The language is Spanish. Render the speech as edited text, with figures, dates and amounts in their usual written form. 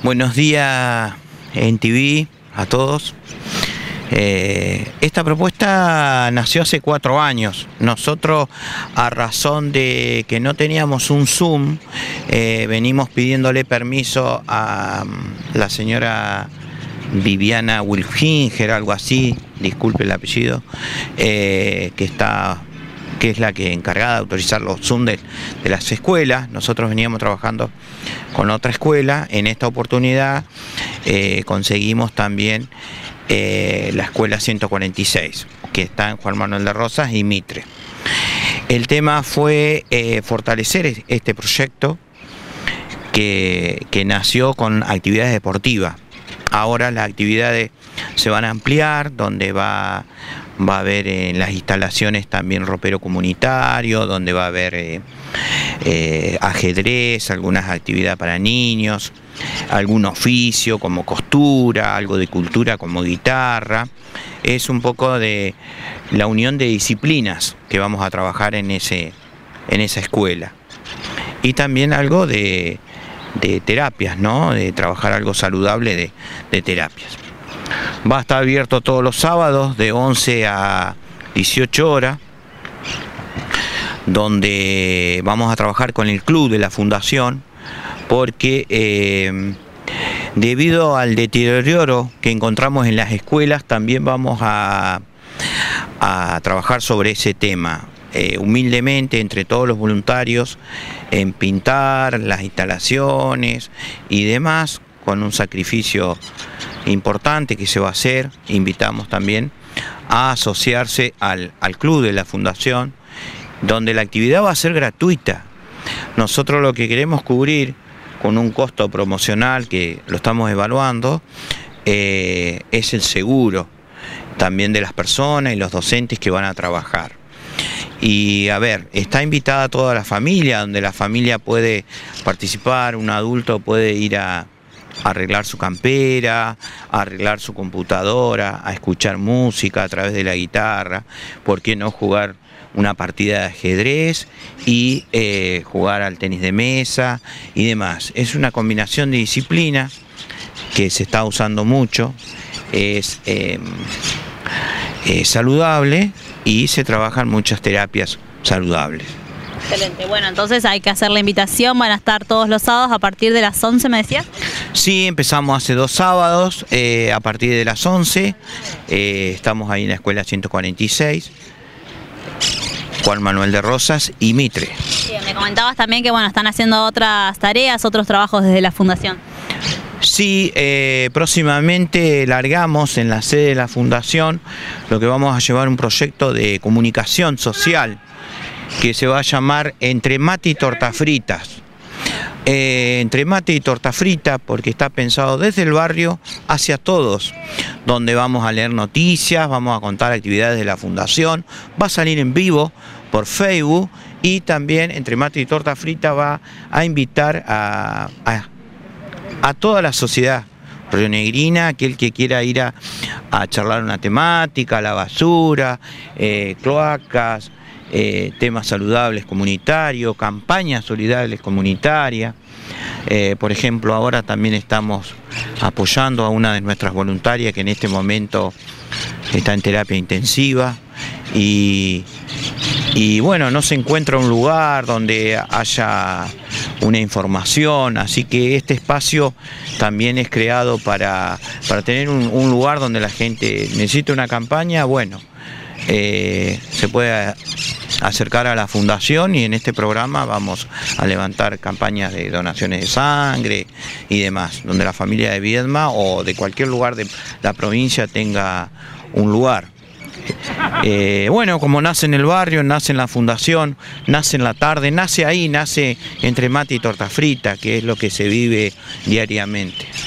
Buenos días en TV a todos. Esta propuesta nació hace 4 años. Nosotros, a razón de que no teníamos un Zoom, venimos pidiéndole permiso a la señora Viviana Wilfinger, algo así, disculpe el apellido, que es la que encargada de autorizar los Zoom de las escuelas. Nosotros veníamos trabajando con otra escuela. En esta oportunidad conseguimos también la escuela 146, que está en Juan Manuel de Rosas y Mitre. El tema fue fortalecer este proyecto que nació con actividades deportivas. Ahora las actividades se van a ampliar, donde va a haber en las instalaciones también ropero comunitario, donde va a haber ajedrez, algunas actividades para niños, algún oficio como costura, algo de cultura como guitarra. Es un poco de la unión de disciplinas que vamos a trabajar en esa escuela. Y también algo de terapias, ¿no? De trabajar algo saludable de terapias. Va a estar abierto todos los sábados de 11 a 18 horas, donde vamos a trabajar con el club de la fundación, porque debido al deterioro que encontramos en las escuelas, también vamos a trabajar sobre ese tema. Humildemente entre todos los voluntarios en pintar las instalaciones y demás, con un sacrificio importante que se va a hacer. Invitamos también a asociarse al club de la fundación, donde la actividad va a ser gratuita. Nosotros lo que queremos cubrir con un costo promocional que lo estamos evaluando es el seguro también de las personas y los docentes que van a trabajar. Y a ver, está invitada toda la familia, donde la familia puede participar, un adulto puede ir a arreglar su campera, a arreglar su computadora, a escuchar música a través de la guitarra, ¿por qué no jugar una partida de ajedrez y jugar al tenis de mesa y demás? Es una combinación de disciplinas que se está usando mucho, es saludable y se trabajan muchas terapias saludables. Excelente, bueno, entonces hay que hacer la invitación, van a estar todos los sábados a partir de las 11, ¿me decías? Sí, empezamos hace 2 sábados, a partir de las 11, estamos ahí en la escuela 146, Juan Manuel de Rosas y Mitre. Bien, me comentabas también que bueno, están haciendo otras tareas, otros trabajos desde la fundación. Sí, próximamente largamos en la sede de la fundación lo que vamos a llevar un proyecto de comunicación social que se va a llamar Entre Mate y Tortas Fritas. Entre Mate y Torta Frita, porque está pensado desde el barrio hacia todos, donde vamos a leer noticias, vamos a contar actividades de la fundación, va a salir en vivo por Facebook y también Entre Mate y Torta Frita va a invitar a toda la sociedad rionegrina, aquel que quiera ir a charlar una temática, la basura, cloacas, temas saludables comunitarios, campañas solidarias comunitarias. Por ejemplo, ahora también estamos apoyando a una de nuestras voluntarias que en este momento está en terapia intensiva y bueno, no se encuentra un lugar donde haya una información, así que este espacio también es creado para tener un lugar donde la gente necesita una campaña. Bueno, se puede acercar a la fundación y en este programa vamos a levantar campañas de donaciones de sangre y demás, donde la familia de Viedma o de cualquier lugar de la provincia tenga un lugar. Bueno, como nace en el barrio, nace en la fundación, nace en la tarde, nace ahí, nace Entre Mate y Torta Frita, que es lo que se vive diariamente.